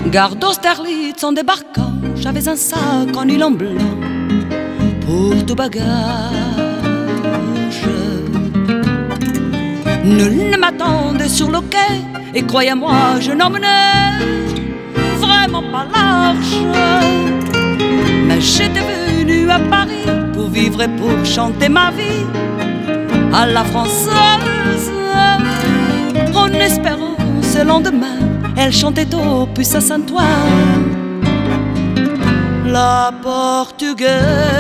Gare d'Austerlitz en débarquant, j'avais un sac en nylon blanc pour tout bagage. Nul ne m'attendait sur le quai et croyez-moi, je n'emmenais vraiment pas large. Mais j'étais venu à Paris pour vivre et pour chanter ma vie à la française. En espérant ce lendemain, elle chantait au puce à Saint-Ouen. La portugaise,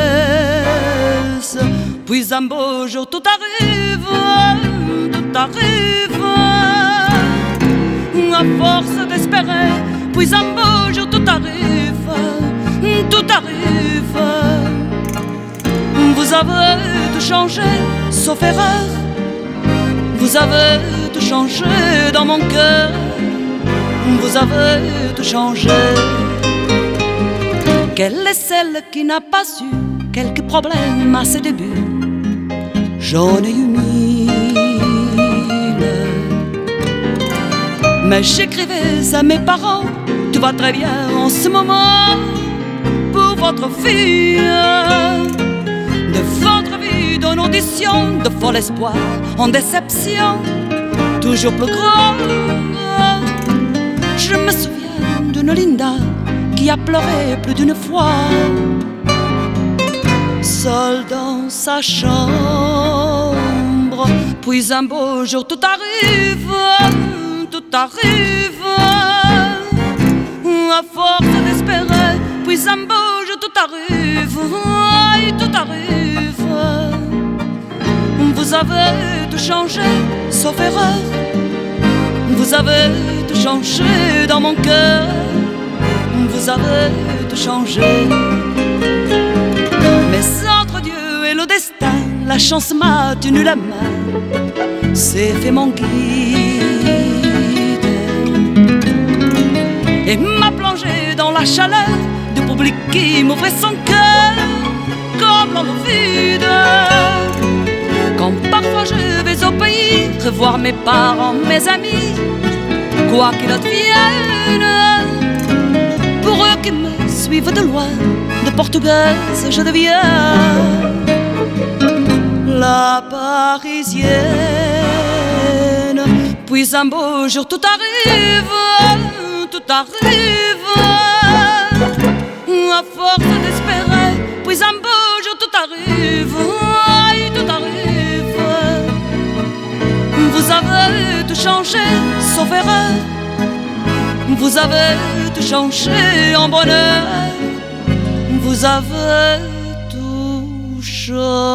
puis un beau jour tout arrive, tout arrive. À force d'espérer, puis un beau jour tout arrive, tout arrive. Vous avez tout changé, sauf erreur. Vous avez tout changé dans mon cœur. Vous avez tout changé. Quelle est celle qui n'a pas eu quelques problèmes à ses débuts? J'en ai eu mille. Mais j'écrivais à mes parents: tout va très bien en ce moment pour votre fille. De votre vie d'une audition, de fol espoir en déception, toujours plus grand. Je me souviens d'une Linda qui a pleuré plus d'une fois, seule dans sa chambre. Puis un beau jour tout arrive, tout arrive. À force d'espérer, puis un beau jour tout arrive, tout arrive. Vous avez tout changé, sauf erreur. Vous avez tout changé dans mon cœur. Vous avez tout changé. Mais entre Dieu et le destin, la chance m'a tenu la main, s'est fait mon guide et m'a plongé dans la chaleur du public qui m'ouvrait son cœur comme dans le vide. Quand parfois je vais au pays revoir mes parents, mes amis, quoi qu'il advienne, pour eux qui me suivent de loin, de portugaise je deviens la parisienne. Puis un beau jour tout arrive, tout arrive. À force d'espérer, puis un beau jour tout arrive, tout arrive. Vous avez tout changé, sauf erreur. Vous avez tout changé en bonheur. Vous avez tout changé.